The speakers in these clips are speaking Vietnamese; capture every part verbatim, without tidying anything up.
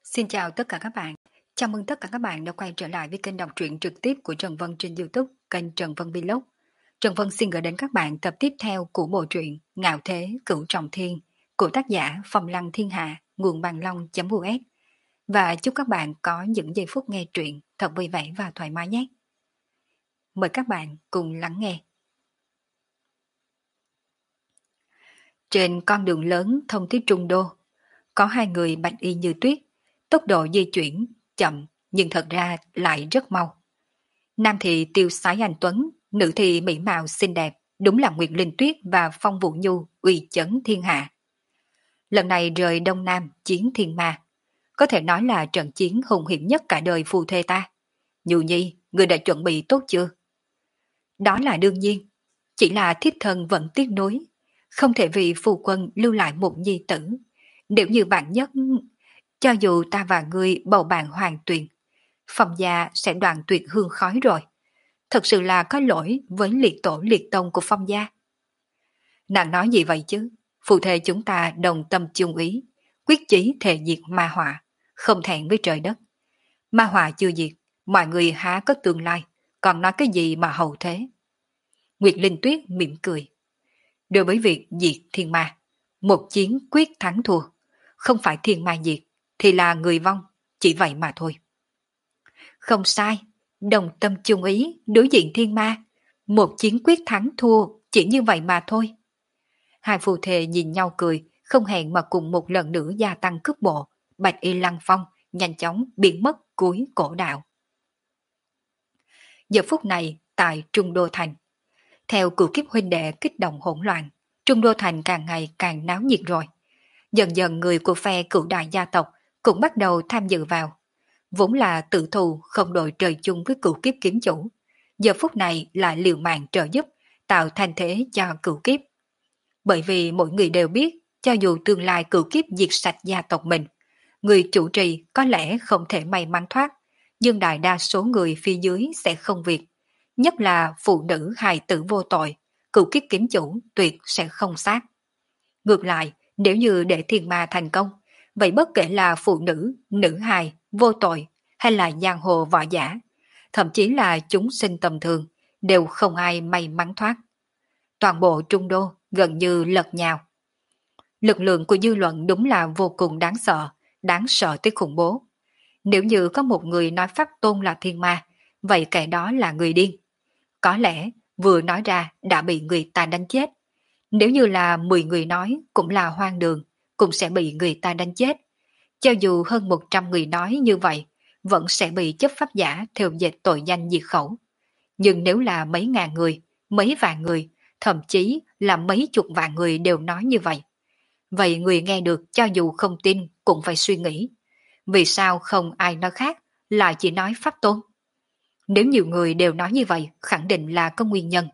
Xin chào tất cả các bạn. Chào mừng tất cả các bạn đã quay trở lại với kênh đọc truyện trực tiếp của Trần Vân trên YouTube, kênh Trần Vân Vlog. Trần Vân xin gửi đến các bạn tập tiếp theo của bộ truyện Ngạo Thế Cửu Trọng Thiên của tác giả Phong Lăng Thiên Hạ, nguồn bàn long.us. Và chúc các bạn có những giây phút nghe truyện thật vui vẻ và thoải mái nhé. Mời các bạn cùng lắng nghe. Trên con đường lớn thông tới Trung Đô, có hai người bạch y như tuyết, tốc độ di chuyển chậm nhưng thật ra lại rất mau. Nam thì tiêu sái anh tuấn, nữ thì mỹ mạo xinh đẹp, đúng là Nguyệt Linh Tuyết và Phong Vũ Nhu uy chấn thiên hạ. Lần này rời Đông Nam chiến thiên ma, có thể nói là trận chiến hùng hiểm nhất cả đời phù thê ta. Nhu Nhi, người đã chuẩn bị tốt chưa? Đó là đương nhiên, chỉ là thiếp thân vẫn tiếc nuối, không thể vì phù quân lưu lại một nhi tử. Nếu như bạn nhất, cho dù ta và ngươi bầu bạn hoàn tuyền, Phong gia sẽ đoạn tuyệt hương khói rồi. Thật sự là có lỗi với liệt tổ liệt tông của Phong gia. Nàng nói gì vậy chứ? Phù thê chúng ta đồng tâm chung ý, quyết chí thề diệt ma họa, không thẹn với trời đất. Ma họa chưa diệt, mọi người há có tương lai, còn nói cái gì mà hậu thế? Nguyệt Linh Tuyết mỉm cười. Đối với việc diệt thiên ma, một chiến quyết thắng thua, không phải thiên ma diệt, thì là người vong, chỉ vậy mà thôi. Không sai, đồng tâm chung ý, đối diện thiên ma, một chiến quyết thắng thua, chỉ như vậy mà thôi. Hai phù thề nhìn nhau cười, không hẹn mà cùng một lần nữa gia tăng cước bộ, bạch y lăng phong, nhanh chóng biến mất cuối cổ đạo. Giờ phút này, tại Trung Đô Thành, theo cửu kiếp huynh đệ kích động hỗn loạn, Trung Đô Thành càng ngày càng náo nhiệt rồi. Dần dần người của phe cửu đại gia tộc cũng bắt đầu tham dự vào. Vốn là tự thù không đội trời chung với cửu kiếp kiếm chủ, giờ phút này lại liều mạng trợ giúp, tạo thành thế cho cửu kiếp. Bởi vì mỗi người đều biết, cho dù tương lai cửu kiếp diệt sạch gia tộc mình, người chủ trì có lẽ không thể may mắn thoát, nhưng đại đa số người phía dưới sẽ không việc. Nhất là phụ nữ hài tử vô tội, cửu kiếp kiếm chủ tuyệt sẽ không sát. Ngược lại, nếu như để thiên ma thành công, vậy bất kể là phụ nữ, nữ hài, vô tội, hay là giang hồ võ giả, thậm chí là chúng sinh tầm thường, đều không ai may mắn thoát. Toàn bộ Trung Đô gần như lật nhào. Lực lượng của dư luận đúng là vô cùng đáng sợ, đáng sợ tới khủng bố. Nếu như có một người nói Pháp Tôn là thiên ma, vậy kẻ đó là người điên. Có lẽ vừa nói ra đã bị người ta đánh chết. Nếu như là mười người nói cũng là hoang đường, cũng sẽ bị người ta đánh chết. Cho dù hơn một trăm người nói như vậy, vẫn sẽ bị chấp pháp giả theo dệt tội danh diệt khẩu. Nhưng nếu là mấy ngàn người, mấy vạn người, thậm chí là mấy chục vạn người đều nói như vậy, vậy người nghe được cho dù không tin cũng phải suy nghĩ. Vì sao không ai nói khác, lại chỉ nói Pháp Tôn? Nếu nhiều người đều nói như vậy, khẳng định là có nguyên nhân.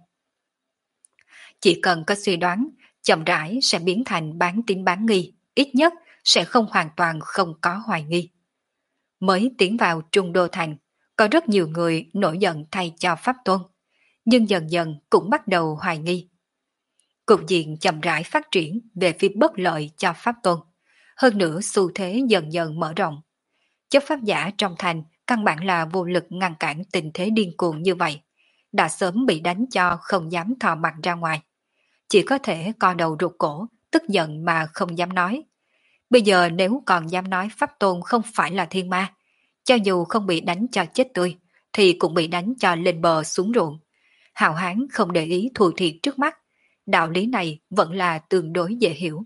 Chỉ cần có suy đoán, chậm rãi sẽ biến thành bán tín bán nghi, ít nhất sẽ không hoàn toàn không có hoài nghi. Mới tiến vào Trung Đô Thành, có rất nhiều người nổi giận thay cho Pháp Tôn, nhưng dần dần cũng bắt đầu hoài nghi. Cục diện chậm rãi phát triển về phía bất lợi cho Pháp Tôn, hơn nữa xu thế dần dần mở rộng. Chấp pháp giả trong thành căn bản là vô lực ngăn cản tình thế điên cuồng như vậy, đã sớm bị đánh cho không dám thò mặt ra ngoài. Chỉ có thể co đầu rụt cổ, tức giận mà không dám nói. Bây giờ nếu còn dám nói Pháp Tôn không phải là thiên ma, cho dù không bị đánh cho chết tươi, thì cũng bị đánh cho lên bờ xuống ruộng. Hào hán không để ý thù thiệt trước mắt, đạo lý này vẫn là tương đối dễ hiểu.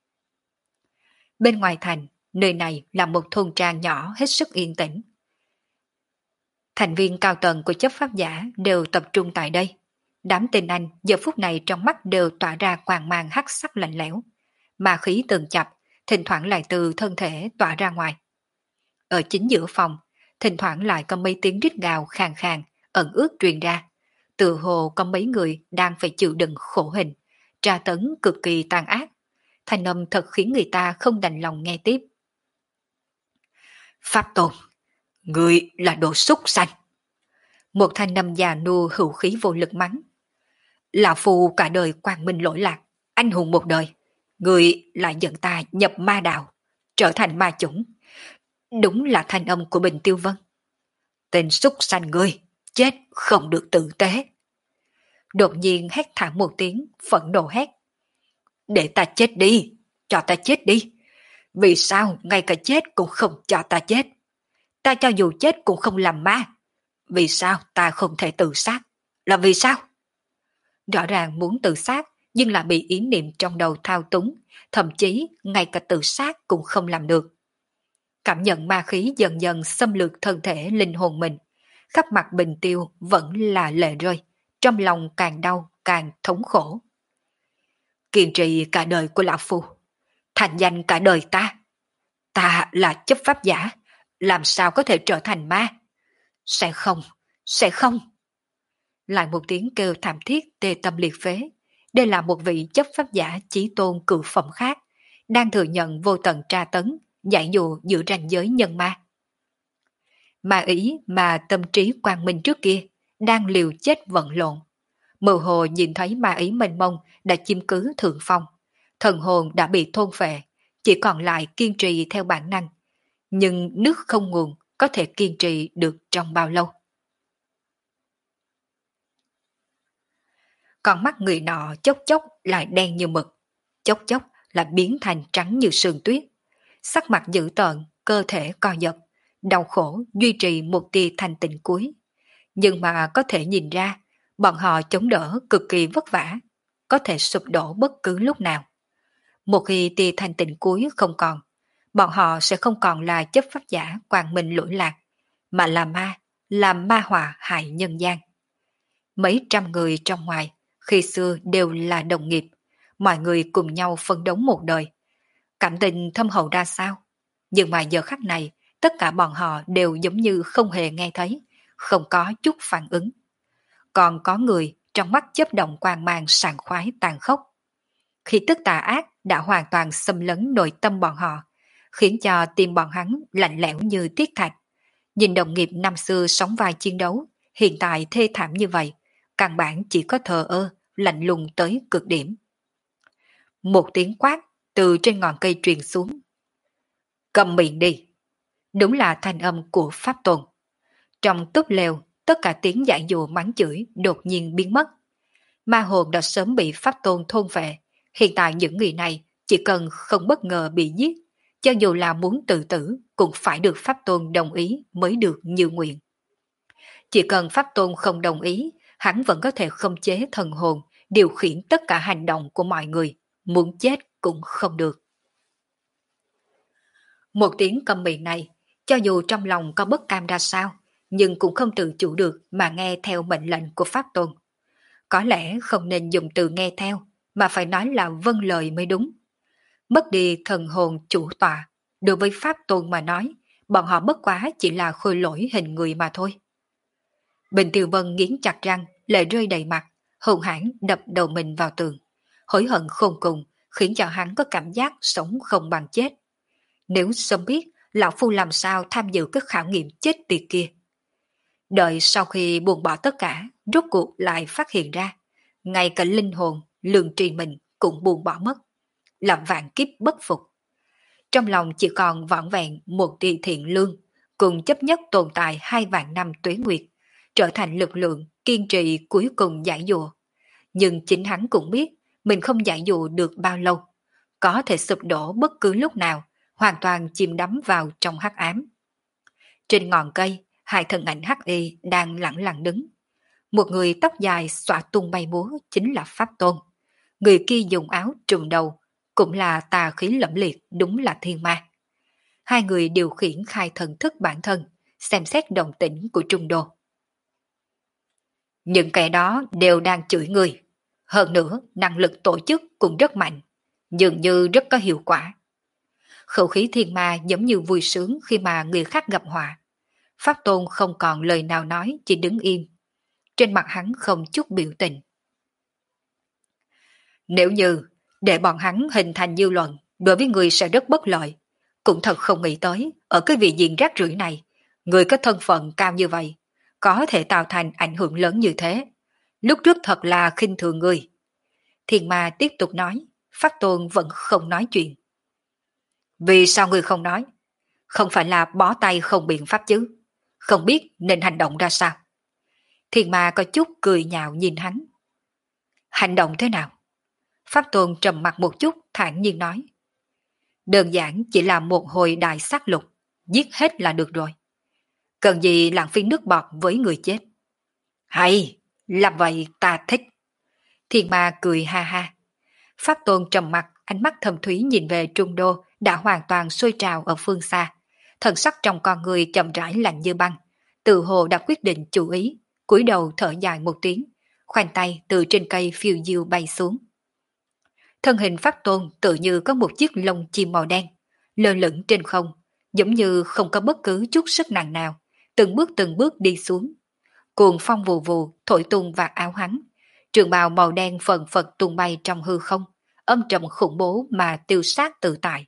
Bên ngoài thành, nơi này là một thôn trang nhỏ hết sức yên tĩnh. Thành viên cao tầng của chấp pháp giả đều tập trung tại đây. Đám tinh anh giờ phút này trong mắt đều tỏa ra quang mang hắc sắc lạnh lẽo, mà khí từng chập, thỉnh thoảng lại từ thân thể tỏa ra ngoài. Ở chính giữa phòng, thỉnh thoảng lại có mấy tiếng rít gào khàn khàn, ẩn ướt truyền ra. Từ hồ có mấy người đang phải chịu đựng khổ hình, tra tấn cực kỳ tàn ác. Thanh âm thật khiến người ta không đành lòng nghe tiếp. Pháp Tôn, người là đồ súc sanh. Một thanh âm già nua hữu khí vô lực mắng. Lão Phu cả đời quang minh lỗi lạc, anh hùng một đời. Người lại dẫn ta nhập ma đạo, trở thành ma chủng. Đúng là thanh âm của Bình Tiêu Vân. Tên súc sanh ngươi, chết không được tử tế. Đột nhiên hét thảm một tiếng, phẫn nộ hét. Để ta chết đi, cho ta chết đi. Vì sao ngay cả chết cũng không cho ta chết? Ta cho dù chết cũng không làm ma. Vì sao ta không thể tự sát? Là vì sao? Rõ ràng muốn tự sát, nhưng lại bị ý niệm trong đầu thao túng, thậm chí ngay cả tự sát cũng không làm được. Cảm nhận ma khí dần dần xâm lược thân thể linh hồn mình, khắp mặt Bình Tiêu vẫn là lệ rơi, trong lòng càng đau càng thống khổ. Kiên trì cả đời của lão phu, thành danh cả đời ta. Ta là chấp pháp giả, làm sao có thể trở thành ma? Sẽ không, sẽ không. Lại một tiếng kêu thảm thiết tê tâm liệt phế. Đây là một vị chấp pháp giả chí tôn cự phẩm khác, đang thừa nhận vô tận tra tấn, giải dụ giữa ranh giới nhân ma. Ma ý mà tâm trí quang minh trước kia, đang liều chết vận lộn. Mơ hồ nhìn thấy ma ý mênh mông đã chiếm cứ thượng phong. Thần hồn đã bị thôn phệ, chỉ còn lại kiên trì theo bản năng. Nhưng nước không nguồn có thể kiên trì được trong bao lâu? Con mắt người nọ chốc chốc lại đen như mực, chốc chốc lại biến thành trắng như sương tuyết. Sắc mặt dữ tợn, cơ thể co giật, đau khổ duy trì một tia thanh tịnh cuối. Nhưng mà có thể nhìn ra, bọn họ chống đỡ cực kỳ vất vả, có thể sụp đổ bất cứ lúc nào. Một khi tia thanh tịnh cuối không còn, bọn họ sẽ không còn là chấp pháp giả quang minh lỗi lạc, mà là ma, là ma họa hại nhân gian. Mấy trăm người trong ngoài, khi xưa đều là đồng nghiệp, mọi người cùng nhau phấn đấu một đời. Cảm tình thâm hậu ra sao? Nhưng mà giờ khắc này, tất cả bọn họ đều giống như không hề nghe thấy, không có chút phản ứng. Còn có người trong mắt chớp động quang mang sảng khoái tàn khốc. Khi tức tà ác đã hoàn toàn xâm lấn nội tâm bọn họ, khiến cho tim bọn hắn lạnh lẽo như thiết thạch. Nhìn đồng nghiệp năm xưa sống vai chiến đấu, hiện tại thê thảm như vậy, căn bản chỉ có thờ ơ, lạnh lùng tới cực điểm. Một tiếng quát từ trên ngọn cây truyền xuống. Cầm miệng đi. Đúng là thanh âm của Pháp Tôn. Trong túp lều, tất cả tiếng giải dụ mắng chửi đột nhiên biến mất. Ma hồn đã sớm bị Pháp Tôn thôn vệ. Hiện tại những người này chỉ cần không bất ngờ bị giết, cho dù là muốn tự tử cũng phải được Pháp Tôn đồng ý mới được như nguyện. Chỉ cần Pháp Tôn không đồng ý, hắn vẫn có thể khống chế thần hồn, điều khiển tất cả hành động của mọi người, muốn chết cũng không được. Một tiếng câm miệng này, cho dù trong lòng có bất cam ra sao, nhưng cũng không tự chủ được mà nghe theo mệnh lệnh của Pháp Tôn. Có lẽ không nên dùng từ nghe theo, mà phải nói là vâng lời mới đúng. Mất đi thần hồn chủ tọa, đối với Pháp Tôn mà nói, bọn họ bất quá chỉ là khôi lỗi hình người mà thôi. Bình Tiêu Vân nghiến chặt răng, lệ rơi đầy mặt, hùng hãn đập đầu mình vào tường. Hối hận khôn cùng, khiến cho hắn có cảm giác sống không bằng chết. Nếu sớm biết, lão phu làm sao tham dự cái khảo nghiệm chết tiệt kia. Đợi sau khi buông bỏ tất cả, rốt cuộc lại phát hiện ra, ngay cả linh hồn, lương tri mình cũng buông bỏ mất. Làm vạn kiếp bất phục. Trong lòng chỉ còn vỏn vẹn một tia thiện lương, cùng chấp nhất tồn tại hai vạn năm tuế nguyệt, trở thành lực lượng kiên trì cuối cùng giải dụa. Nhưng chính hắn cũng biết mình không giải dụ được bao lâu, có thể sụp đổ bất cứ lúc nào, hoàn toàn chìm đắm vào trong hắc ám. Trên ngọn cây, hai thân ảnh hắc y đang lặng lặng đứng. Một người tóc dài xõa tung bay múa chính là Pháp Tôn. Người kia dùng áo trùm đầu, cũng là tà khí lẫm liệt, đúng là thiên ma. Hai người điều khiển khai thần thức bản thân, xem xét động tĩnh của Trung Đô. Những kẻ đó đều đang chửi người. Hơn nữa, năng lực tổ chức cũng rất mạnh, dường như rất có hiệu quả. Khẩu khí thiên ma giống như vui sướng khi mà người khác gặp họa. Pháp Tôn không còn lời nào nói, chỉ đứng im. Trên mặt hắn không chút biểu tình. Nếu như để bọn hắn hình thành dư luận, đối với người sẽ rất bất lợi. Cũng thật không nghĩ tới, ở cái vị diện rác rưởi này, người có thân phận cao như vậy, có thể tạo thành ảnh hưởng lớn như thế. Lúc trước thật là khinh thường người. Thiên ma tiếp tục nói, Pháp Tôn vẫn không nói chuyện. Vì sao người không nói? Không phải là bó tay không biện pháp chứ, không biết nên hành động ra sao. Thiên ma có chút cười nhạo nhìn hắn. Hành động thế nào? Pháp Tôn trầm mặt một chút thản nhiên nói. Đơn giản chỉ là một hồi đại sát lục, giết hết là được rồi. Cần gì lãng phí nước bọt với người chết. Hay, làm vậy ta thích. Thiên ma cười ha ha. Pháp Tôn trầm mặt, ánh mắt thâm thúy nhìn về Trung Đô đã hoàn toàn sôi trào ở phương xa. Thần sắc trong con người chậm rãi lạnh như băng. Tự hồ đã quyết định chủ ý, cúi đầu thở dài một tiếng, khoanh tay từ trên cây phiêu diêu bay xuống. Thân hình Pháp Tôn tự như có một chiếc lông chim màu đen, lơ lửng trên không, giống như không có bất cứ chút sức nặng nào, từng bước từng bước đi xuống. Cuồng phong vù vù thổi tung vạt áo hắn, trường bào màu đen phần phật tung bay trong hư không, âm trầm khủng bố mà tiêu sát tự tại.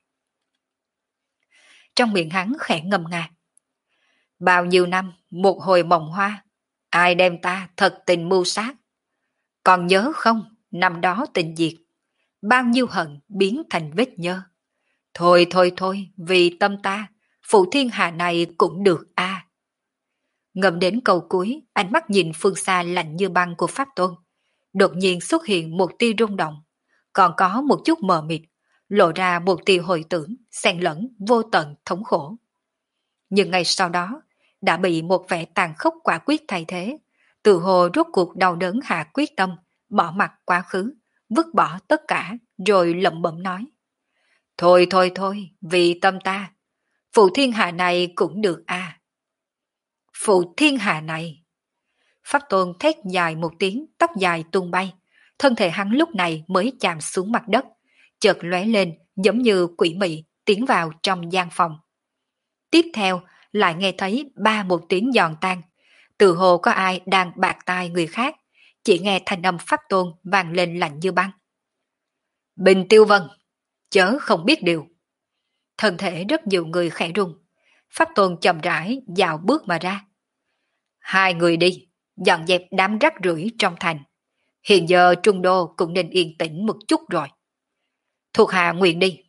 Trong miệng hắn khẽ ngâm nga. Bao nhiêu năm, một hồi mộng hoa, ai đem ta thật tình mưu sát. Còn nhớ không, năm đó tình diệt, bao nhiêu hận biến thành vết nhơ. Thôi thôi thôi, vì tâm ta, phụ thiên hạ này cũng được a. À. Ngầm đến câu cuối, ánh mắt nhìn phương xa lạnh như băng của Pháp Tôn. Đột nhiên xuất hiện một tia rung động, còn có một chút mờ mịt, lộ ra một tia hồi tưởng, xen lẫn vô tận thống khổ. Nhưng ngay sau đó, đã bị một vẻ tàn khốc quả quyết thay thế, tự hồ rốt cuộc đau đớn hạ quyết tâm, bỏ mặt quá khứ, vứt bỏ tất cả, rồi lẩm bẩm nói. Thôi thôi thôi, vì tâm ta, phụ thiên hạ này cũng được a. À. Phụ thiên hạ này. Pháp Tôn thét dài một tiếng, tóc dài tung bay, thân thể hắn lúc này mới chạm xuống mặt đất, chợt lóe lên giống như quỷ mị tiến vào trong gian phòng. Tiếp theo lại nghe thấy ba một tiếng giòn tan, tự hồ có ai đang bạt tai người khác, chỉ nghe thanh âm Pháp Tôn vang lên lạnh như băng. Bình Tiêu Vân, chớ không biết điều. Thân thể rất nhiều người khẽ rung, Pháp Tôn chậm rãi dạo bước mà ra. Hai người đi, dọn dẹp đám rác rưởi trong thành. Hiện giờ Trung Đô cũng nên yên tĩnh một chút rồi. Thuộc hạ nguyện đi.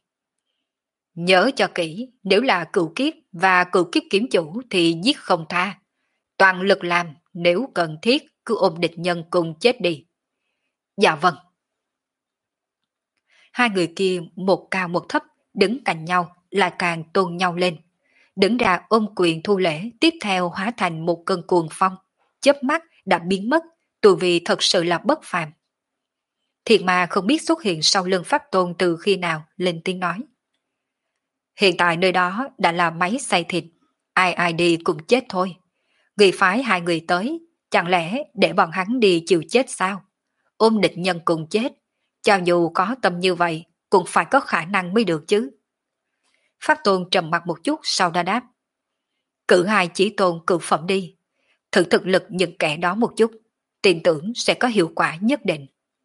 Nhớ cho kỹ, nếu là cửu kiếp và cửu kiếp kiếm chủ thì giết không tha. Toàn lực làm, nếu cần thiết cứ ôm địch nhân cùng chết đi. Dạ vâng. Hai người kia một cao một thấp, đứng cạnh nhau lại càng tôn nhau lên. Đứng ra ôm quyền thu lễ, tiếp theo hóa thành một cơn cuồng phong, chớp mắt đã biến mất, tu vi thật sự là bất phàm. Thiệt mà không biết xuất hiện sau lưng Pháp Tôn từ khi nào, lên tiếng nói. Hiện tại nơi đó đã là máy xay thịt, ai ai đi cũng chết thôi. Người phái hai người tới, chẳng lẽ để bọn hắn đi chịu chết sao? Ôm địch nhân cùng chết, cho dù có tâm như vậy, cũng phải có khả năng mới được chứ. Pháp Tôn trầm mặt một chút sau đó đáp. Cử hai chỉ tôn cự phẩm đi, thử thực lực những kẻ đó một chút, tin tưởng sẽ có hiệu quả nhất định.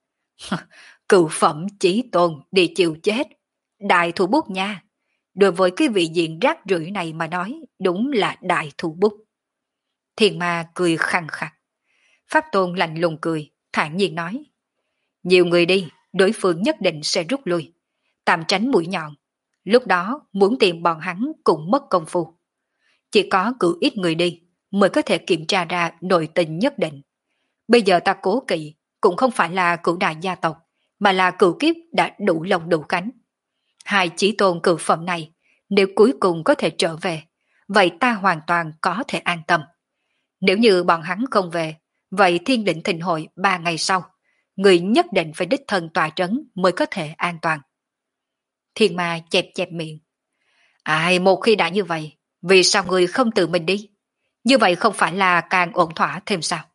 Cự phẩm chỉ tôn đi chịu chết, đại thủ bút nha. Đối với cái vị diện rác rưởi này mà nói, đúng là đại thủ bút. Thiền ma cười khăng khặc. Pháp Tôn lạnh lùng cười, thản nhiên nói. Nhiều người đi, đối phương nhất định sẽ rút lui, tạm tránh mũi nhọn. Lúc đó muốn tìm bọn hắn cũng mất công phu. Chỉ có cử ít người đi mới có thể kiểm tra ra nội tình nhất định. Bây giờ ta cố kỵ cũng không phải là cửu đại gia tộc, mà là cửu kiếp đã đủ lông đủ cánh. Hai chí tôn cửu phẩm này, nếu cuối cùng có thể trở về, vậy ta hoàn toàn có thể an tâm. Nếu như bọn hắn không về, vậy thiên định thịnh hội ba ngày sau, người nhất định phải đích thân tòa trấn mới có thể an toàn. Thiên ma chẹp chẹp miệng. Ai một khi đã như vậy, vì sao người không tự mình đi? Như vậy không phải là càng ổn thỏa thêm sao?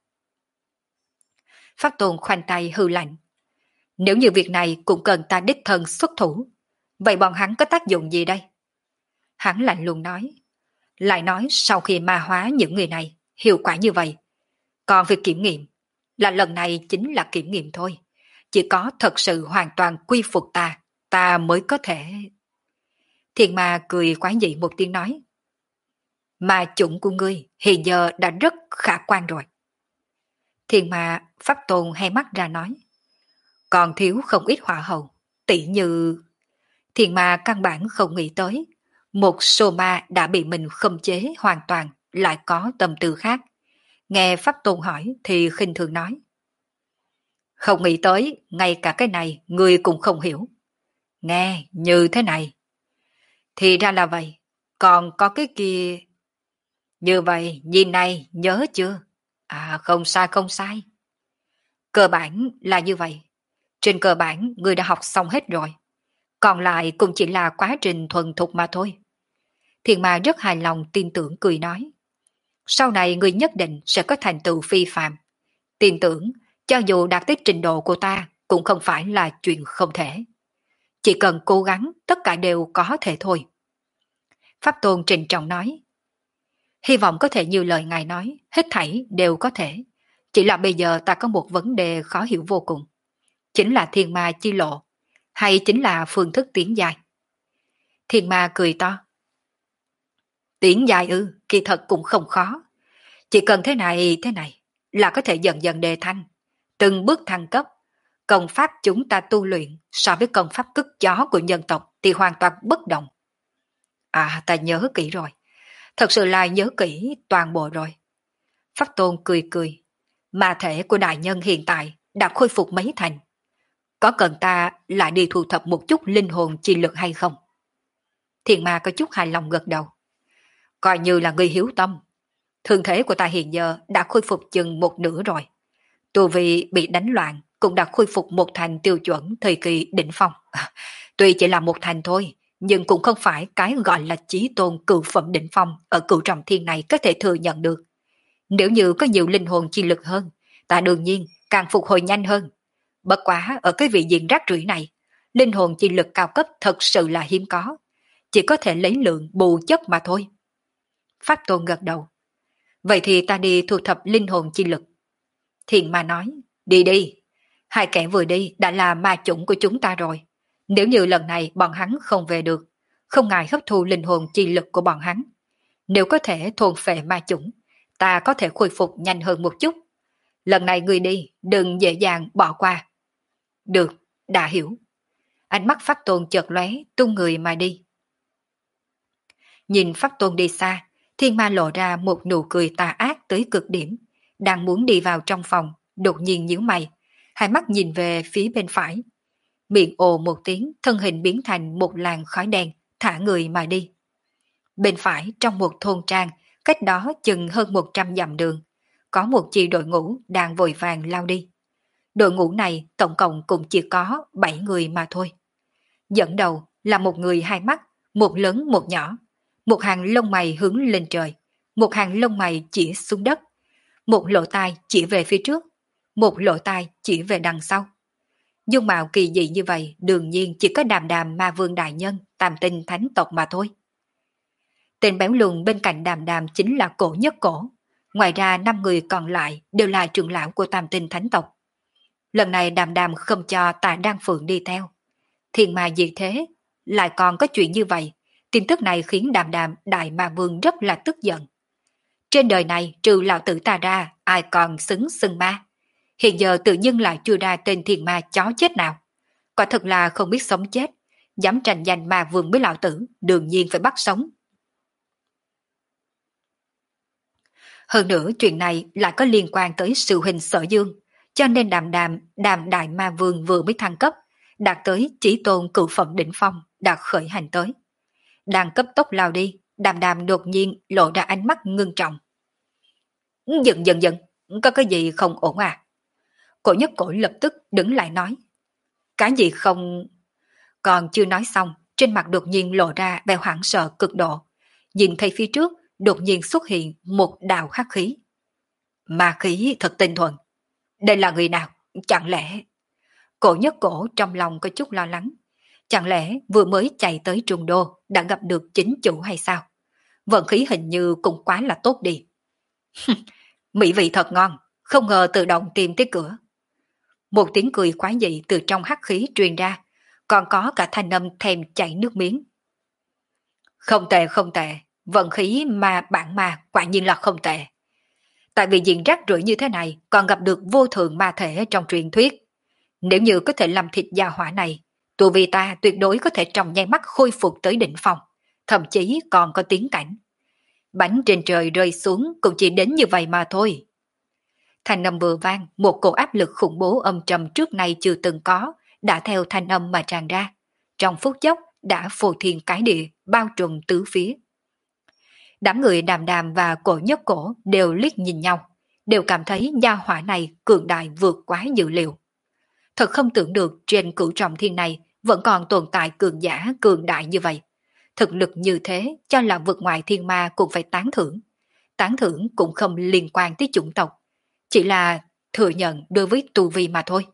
Pháp Tôn khoanh tay hư lạnh. Nếu như việc này cũng cần ta đích thân xuất thủ, vậy bọn hắn có tác dụng gì đây? Hắn lạnh lùng nói. Lại nói sau khi ma hóa những người này, hiệu quả như vậy. Còn việc kiểm nghiệm, là lần này chính là kiểm nghiệm thôi. Chỉ có thật sự hoàn toàn quy phục ta, ta mới có thể... Thiên ma cười quái dị một tiếng nói. Ma chủng của ngươi hiện giờ đã rất khả quan rồi. Thiên ma Pháp Tôn hay mắt ra nói. Còn thiếu không ít hỏa hậu, tỷ như... Thiên ma căn bản không nghĩ tới, Một số ma đã bị mình khống chế hoàn toàn, lại có tâm tư khác. Nghe Pháp Tôn hỏi thì khinh thường nói. Không nghĩ tới, ngay cả cái này người cũng không hiểu. Nghe như thế này. Thì ra là vậy, còn có cái kia. Như vậy, nhìn này nhớ chưa? À không sai không sai. Cơ bản là như vậy. Trên cơ bản người đã học xong hết rồi. Còn lại cũng chỉ là quá trình thuần thục mà thôi. Thiền ma rất hài lòng tin tưởng cười nói. Sau này người nhất định sẽ có thành tựu phi phàm. Tin tưởng, cho dù đạt tới trình độ của ta cũng không phải là chuyện không thể. Chỉ cần cố gắng tất cả đều có thể thôi. Pháp Tôn trịnh trọng nói. Hy vọng có thể như lời ngài nói, hết thảy đều có thể. Chỉ là bây giờ ta có một vấn đề khó hiểu vô cùng. Chính là thiên ma chi lộ, hay chính là phương thức tiến dài? Thiên ma cười to. Tiến dài ư, kỳ thật cũng không khó. Chỉ cần thế này thế này là có thể dần dần đề thăng, từng bước thăng cấp. Công pháp chúng ta tu luyện so với công pháp cất chó của nhân tộc thì hoàn toàn bất đồng. À ta nhớ kỹ rồi. Thật sự là nhớ kỹ toàn bộ rồi. Pháp Tôn cười cười. Ma thể của đại nhân hiện tại đã khôi phục mấy thành. Có cần ta lại đi thu thập một chút linh hồn chi lực hay không? Thiền ma có chút hài lòng gật đầu. Coi như là người hiếu tâm. Thương thế của ta hiện giờ đã khôi phục chừng một nửa rồi. Tu vi bị đánh loạn cũng đã khôi phục một thành tiêu chuẩn thời kỳ đỉnh phong. Tuy chỉ là một thành thôi, nhưng cũng không phải cái gọi là chí tôn cửu phẩm đỉnh phong ở cửu trọng thiên này có thể thừa nhận được. Nếu như có nhiều linh hồn chi lực hơn, ta đương nhiên càng phục hồi nhanh hơn. Bất quá ở cái vị diện rác rưởi này, linh hồn chi lực cao cấp thật sự là hiếm có. Chỉ có thể lấy lượng bù chất mà thôi. Pháp Tôn gật đầu. Vậy thì ta đi thu thập linh hồn chi lực. Thiền ma nói, đi đi. Hai kẻ vừa đi đã là ma chủng của chúng ta rồi. Nếu như lần này bọn hắn không về được, không ngại hấp thu linh hồn chi lực của bọn hắn. Nếu có thể thôn phệ ma chủng, ta có thể khôi phục nhanh hơn một chút. Lần này ngươi đi, đừng dễ dàng bỏ qua. Được, đã hiểu. Ánh mắt Pháp Tôn chợt lóe, tung người mà đi. Nhìn Pháp Tôn đi xa, Thiên Ma lộ ra một nụ cười tà ác tới cực điểm. Đang muốn đi vào trong phòng, đột nhiên nhíu mày, hai mắt nhìn về phía bên phải. Miệng ồ một tiếng, thân hình biến thành một làn khói đen, thả người mà đi. Bên phải trong một thôn trang, cách đó chừng hơn một trăm dặm đường, có một chi đội ngũ đang vội vàng lao đi. Đội ngũ này tổng cộng cũng chỉ có bảy người mà thôi. Dẫn đầu là một người hai mắt, một lớn một nhỏ. Một hàng lông mày hướng lên trời, một hàng lông mày chỉ xuống đất. Một lỗ tai chỉ về phía trước, một lỗ tai chỉ về đằng sau. Dung mạo kỳ dị như vậy đương nhiên chỉ có Đàm Đàm Ma Vương đại nhân, Tam Tinh thánh tộc mà thôi. Tên béo lùn bên cạnh Đàm Đàm chính là Cổ Nhất Cổ. Ngoài ra năm người còn lại đều là trưởng lão của Tam Tinh thánh tộc. Lần này Đàm Đàm không cho Tạ Đan Phượng đi theo. Thiên ma gì thế, lại còn có chuyện như vậy. Tin tức này khiến Đàm Đàm Đại Ma Vương rất là tức giận. Trên đời này trừ lão tử ta ra, ai còn xứng xưng ma. Hiện giờ tự nhiên lại chưa ra tên thiên ma chó chết nào. Quả thật là không biết sống chết. Dám tranh giành ma vương với lão tử, đương nhiên phải bắt sống. Hơn nữa chuyện này lại có liên quan tới sự huynh Sở Dương. Cho nên Đàm Đàm, Đàm Đại Ma Vương vừa mới thăng cấp, đạt tới chỉ tôn cửu phẩm đỉnh phong, đã khởi hành tới. Đang cấp tốc lao đi, Đàm Đàm đột nhiên lộ ra ánh mắt ngưng trọng. Dừng dừng dừng, có cái gì không ổn à? Cổ Nhất Cổ lập tức đứng lại nói. Cái gì không... Còn chưa nói xong, trên mặt đột nhiên lộ ra vẻ hoảng sợ cực độ. Nhìn thấy phía trước, đột nhiên xuất hiện một đạo hắc khí. Ma khí thật tinh thuần. Đây là người nào? Chẳng lẽ... Cổ Nhất Cổ trong lòng có chút lo lắng. Chẳng lẽ vừa mới chạy tới Trung Đô đã gặp được chính chủ hay sao? Vận khí hình như cũng quá là tốt đi. Mỹ vị thật ngon, không ngờ tự động tìm tới cửa. Một tiếng cười quái dị từ trong hắc khí truyền ra, còn có cả thanh âm thèm chảy nước miếng. Không tệ không tệ, vận khí mà bản ma quả nhiên là không tệ. Tại vì diện rác rưởi như thế này còn gặp được vô thượng ma thể trong truyền thuyết. Nếu như có thể làm thịt gia hỏa này, tu vi ta tuyệt đối có thể trong nháy mắt khôi phục tới đỉnh phong, thậm chí còn có tiếng cảnh. Bánh trên trời rơi xuống cũng chỉ đến như vậy mà thôi. Thanh âm vừa vang, một cổ áp lực khủng bố âm trầm trước nay chưa từng có, đã theo thanh âm mà tràn ra. Trong phút chốc đã phô thiên cái địa, bao trùm tứ phía. Đám người Đàm Đàm và Cổ Nhất Cổ đều liếc nhìn nhau, đều cảm thấy gia hỏa này cường đại vượt quá dự liệu. Thật không tưởng được trên cửu trọng thiên này vẫn còn tồn tại cường giả cường đại như vậy. Thực lực như thế cho là vượt ngoài thiên ma cũng phải tán thưởng. Tán thưởng cũng không liên quan tới chủng tộc, chỉ là thừa nhận đối với tu vi mà thôi.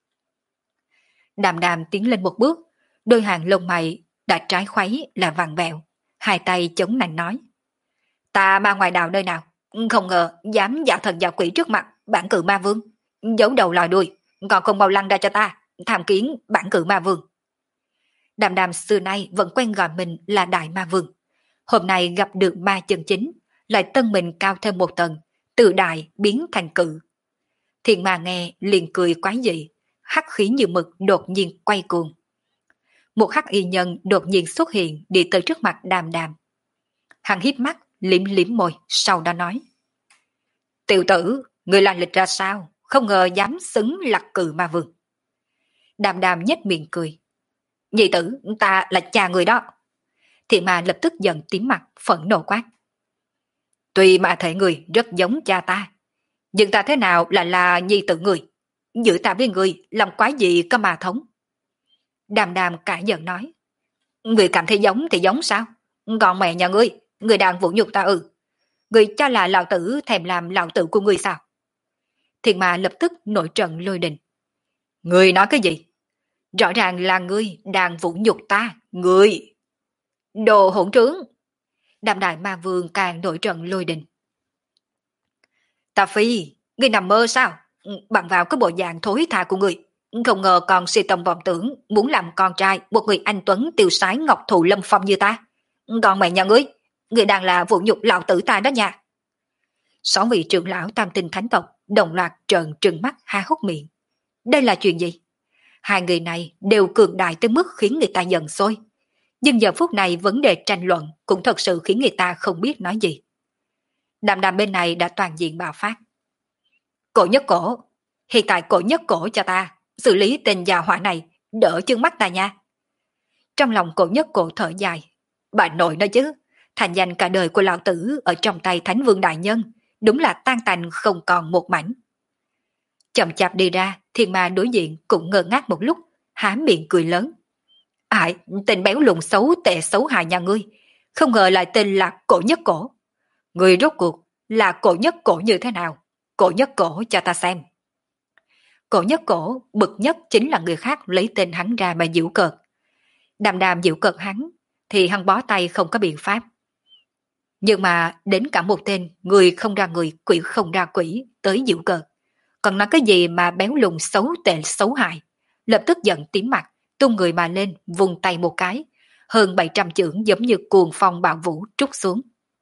Đàm Đàm tiến lên một bước, đôi hàng lông mày đã trái khuấy là vàng vẹo, hai tay chống nạnh nói. Ta ma ngoài đạo nơi nào, không ngờ dám giả thần giả quỷ trước mặt bản cự ma vương. Giấu đầu lòi đuôi, còn không mau lăn ra cho ta, tham kiến bản cự ma vương. Đàm Đàm xưa nay vẫn quen gọi mình là đại ma vương. Hôm nay gặp được ma chân chính, lại tân mình cao thêm một tầng, từ đại biến thành cự. Thiên ma nghe liền cười quái dị, hắc khí như mực đột nhiên quay cuồng. Một hắc y nhân đột nhiên xuất hiện đi tới trước mặt Đàm Đàm. Hắn híp mắt, liếm liếm môi, sau đó nói. Tiểu tử, người là lịch ra sao? Không ngờ dám xứng lặc cự ma vương. Đàm Đàm nhếch miệng cười. Nhị tử, ta là cha người đó. Thiện ma lập tức giận tím mặt, phẫn nộ quát. Tuy mà thể người rất giống cha ta, nhưng ta thế nào lại là nhi tử người? Giữa ta với người làm quái gì có mà thống? Đàm Đàm cãi giận nói. Người cảm thấy giống thì giống sao? Còn mẹ nhà ngươi, người đang vũ nhục ta ư? Người cho là lão tử thèm làm lão tử của người sao? Thiện ma lập tức nổi trận lôi đình. Người nói cái gì? Rõ ràng là ngươi đang vũ nhục ta, ngươi. Đồ hỗn trướng. Đàm đại ma vương càng nổi trận lôi đình. Ta phi, ngươi nằm mơ sao? Bằng vào cái bộ dạng thối tha của ngươi, không ngờ còn si tâm vọng tưởng muốn làm con trai một người anh tuấn tiêu sái ngọc thụ lâm phong như ta. Còn mẹ nhà ngươi, ngươi đang là vũ nhục lão tử ta đó nha. Sáu vị trưởng lão tam tinh thánh tộc đồng loạt trợn trừng mắt há hốc miệng. Đây là chuyện gì? Hai người này đều cường đại tới mức khiến người ta giận sôi. Nhưng giờ phút này vấn đề tranh luận cũng thật sự khiến người ta không biết nói gì. Đàm Đàm bên này đã toàn diện bạo phát. Cổ Nhất Cổ, hiện tại Cổ Nhất Cổ cho ta xử lý tên già hỏa này, đỡ chân mắt ta nha. Trong lòng Cổ Nhất Cổ thở dài. Bà nội nói chứ, thành danh cả đời của lão tử ở trong tay Thánh Vương Đại Nhân, đúng là tan tành không còn một mảnh. Chậm chạp đi ra, thiên ma đối diện cũng ngơ ngác một lúc, há miệng cười lớn. Ai, tên béo lùn xấu tệ xấu hại nhà ngươi, không ngờ lại tên là Cổ Nhất Cổ. Ngươi rốt cuộc là Cổ Nhất Cổ như thế nào? Cổ Nhất Cổ cho ta xem. Cổ Nhất Cổ bực nhất chính là người khác lấy tên hắn ra mà giễu cợt. Đàm Đàm giễu cợt hắn, thì hắn bó tay không có biện pháp. Nhưng mà đến cả một tên người không ra người, quỷ không ra quỷ tới giễu cợt. Còn nói cái gì mà béo lùn xấu tệ xấu hại, lập tức giận tím mặt, tung người mà lên, vùng tay một cái, hơn bảy trăm chưởng giống như cuồng phong bạo vũ trút xuống.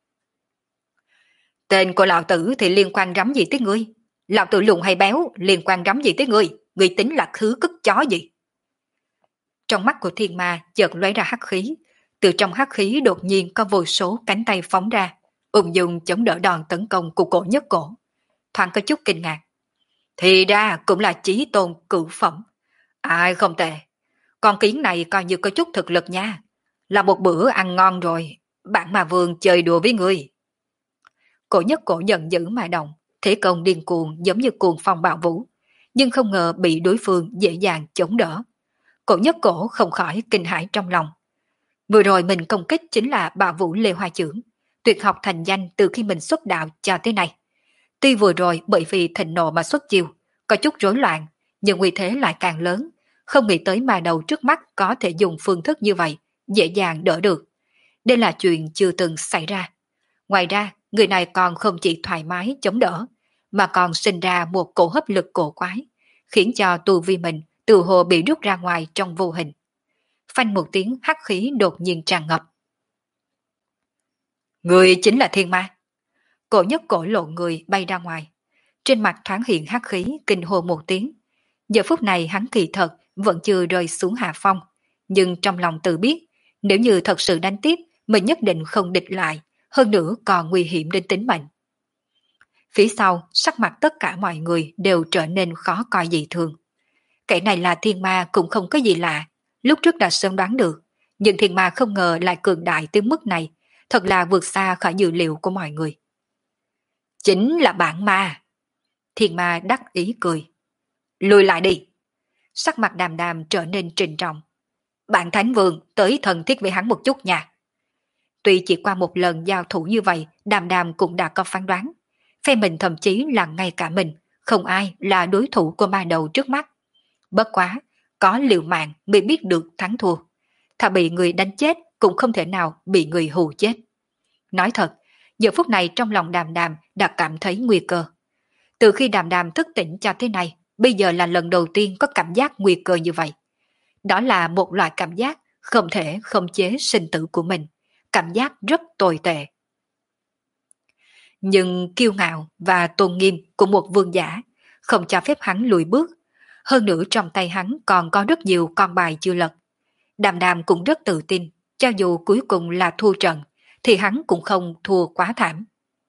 Tên của lão tử thì liên quan rắm gì tới ngươi? Lão tử lùn hay béo liên quan rắm gì tới ngươi? Ngươi tính là khứ cất chó gì? Trong mắt của thiên ma chợt lóe ra hắc khí, từ trong hắc khí đột nhiên có vô số cánh tay phóng ra, ung dung chống đỡ đòn tấn công của Cổ Nhất Cổ. Thoáng có chút kinh ngạc. Thì ra cũng là chí tôn cửu phẩm. Ai không tệ. Con kiến này coi như có chút thực lực nha. Là một bữa ăn ngon rồi. Bạn mà vương chơi đùa với người. Cổ Nhất Cổ giận dữ mà động. Thế công điên cuồng giống như cuồng phong bạo vũ. Nhưng không ngờ bị đối phương dễ dàng chống đỡ. Cổ Nhất Cổ không khỏi kinh hãi trong lòng. Vừa rồi mình công kích chính là bạo vũ Lê Hoa Chưởng. Tuyệt học thành danh từ khi mình xuất đạo cho tới nay. Tuy vừa rồi bởi vì thịnh nộ mà xuất chiêu, có chút rối loạn, nhưng uy thế lại càng lớn, không nghĩ tới mà đầu trước mắt có thể dùng phương thức như vậy, dễ dàng đỡ được. Đây là chuyện chưa từng xảy ra. Ngoài ra, người này còn không chỉ thoải mái chống đỡ, mà còn sinh ra một cổ hấp lực cổ quái, khiến cho tu vi mình từ hồ bị rút ra ngoài trong vô hình. Phanh một tiếng hắc khí đột nhiên tràn ngập. Người chính là thiên ma. Cổ Nhất Cổ lộ người bay ra ngoài. Trên mặt thoáng hiện hắc khí kinh hô một tiếng. Giờ phút này hắn kỳ thật vẫn chưa rơi xuống hạ phong. Nhưng trong lòng tự biết, nếu như thật sự đánh tiếp, mình nhất định không địch lại, hơn nữa còn nguy hiểm đến tính mệnh. Phía sau, sắc mặt tất cả mọi người đều trở nên khó coi dị thường. Kẻ này là thiên ma cũng không có gì lạ, lúc trước đã sớm đoán được, nhưng thiên ma không ngờ lại cường đại tới mức này, thật là vượt xa khỏi dự liệu của mọi người. Chính là bản ma. Thiên ma đắc ý cười. Lùi lại đi. Sắc mặt Đàm Đàm trở nên trịnh trọng. Bạn Thánh Vương tới thân thiết với hắn một chút nha. Tuy chỉ qua một lần giao thủ như vậy, Đàm Đàm cũng đã có phán đoán. Phe mình thậm chí là ngay cả mình, không ai là đối thủ của ma đầu trước mắt. Bất quá, có liều mạng mới biết được thắng thua. Thà bị người đánh chết cũng không thể nào bị người hù chết. Nói thật, giờ phút này trong lòng Đàm Đàm đã cảm thấy nguy cơ. Từ khi Đàm Đàm thức tỉnh cho thế này, bây giờ là lần đầu tiên có cảm giác nguy cơ như vậy. Đó là một loại cảm giác không thể khống chế sinh tử của mình, cảm giác rất tồi tệ. Nhưng kiêu ngạo và tôn nghiêm của một vương giả không cho phép hắn lùi bước. Hơn nữa trong tay hắn còn có rất nhiều con bài chưa lật. Đàm Đàm cũng rất tự tin, cho dù cuối cùng là thua trận, thì hắn cũng không thua quá thảm.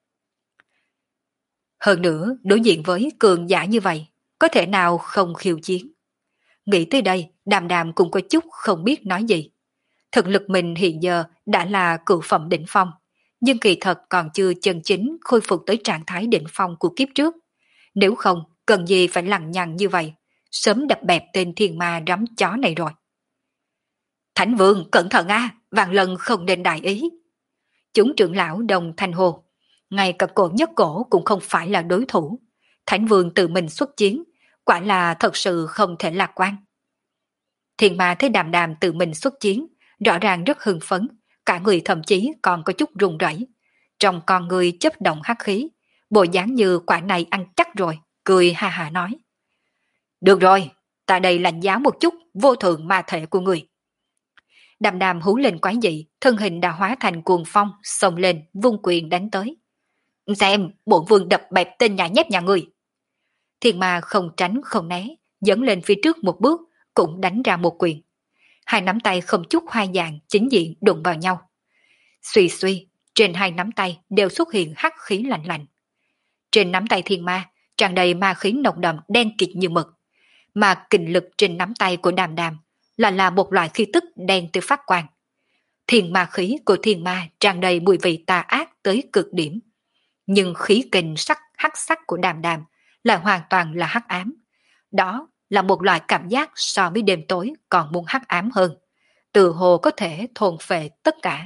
Hơn nữa, đối diện với cường giả như vậy, có thể nào không khiêu chiến. Nghĩ tới đây, Đàm Đàm cũng có chút không biết nói gì. Thực lực mình hiện giờ đã là cửu phẩm đỉnh phong, nhưng kỳ thật còn chưa chân chính khôi phục tới trạng thái đỉnh phong của kiếp trước. Nếu không, cần gì phải lằng nhằng như vậy, sớm đập bẹp tên thiên ma rắm chó này rồi. Thánh Vương, cẩn thận a, vạn lần không nên đại ý. Chúng trưởng lão đồng thanh hồ, ngay cả cổ nhất cổ cũng không phải là đối thủ. Thánh Vương tự mình xuất chiến, quả là thật sự không thể lạc quan. Thiên ma thấy Đàm Đàm tự mình xuất chiến, rõ ràng rất hưng phấn, cả người thậm chí còn có chút run rẩy. Trong con người chấp động hắc khí, bộ dáng như quả này ăn chắc rồi, cười ha ha nói. Được rồi, ta đây lãnh giáo một chút vô thượng ma thể của người. Đàm Đàm hú lên quái dị, thân hình đã hóa thành cuồng phong, xông lên, vung quyền đánh tới. Xem, bổn vương đập bẹp tên nhà nhép nhà người. Thiên ma không tránh không né, dẫn lên phía trước một bước, cũng đánh ra một quyền. Hai nắm tay không chút hoa dạng, chính diện đụng vào nhau. Suy suy, trên hai nắm tay đều xuất hiện hắc khí lạnh lạnh. Trên nắm tay thiên ma, tràn đầy ma khí nồng đậm đen kịt như mực. Mà kình lực trên nắm tay của Đàm Đàm là là một loại khí tức đen từ phát quang. Thiên ma khí của thiên ma tràn đầy mùi vị tà ác tới cực điểm. Nhưng khí kình sắc hắc sắc của Đàm Đàm lại hoàn toàn là hắc ám. Đó là một loại cảm giác so với đêm tối còn muốn hắc ám hơn. Từ hồ có thể thôn phệ tất cả.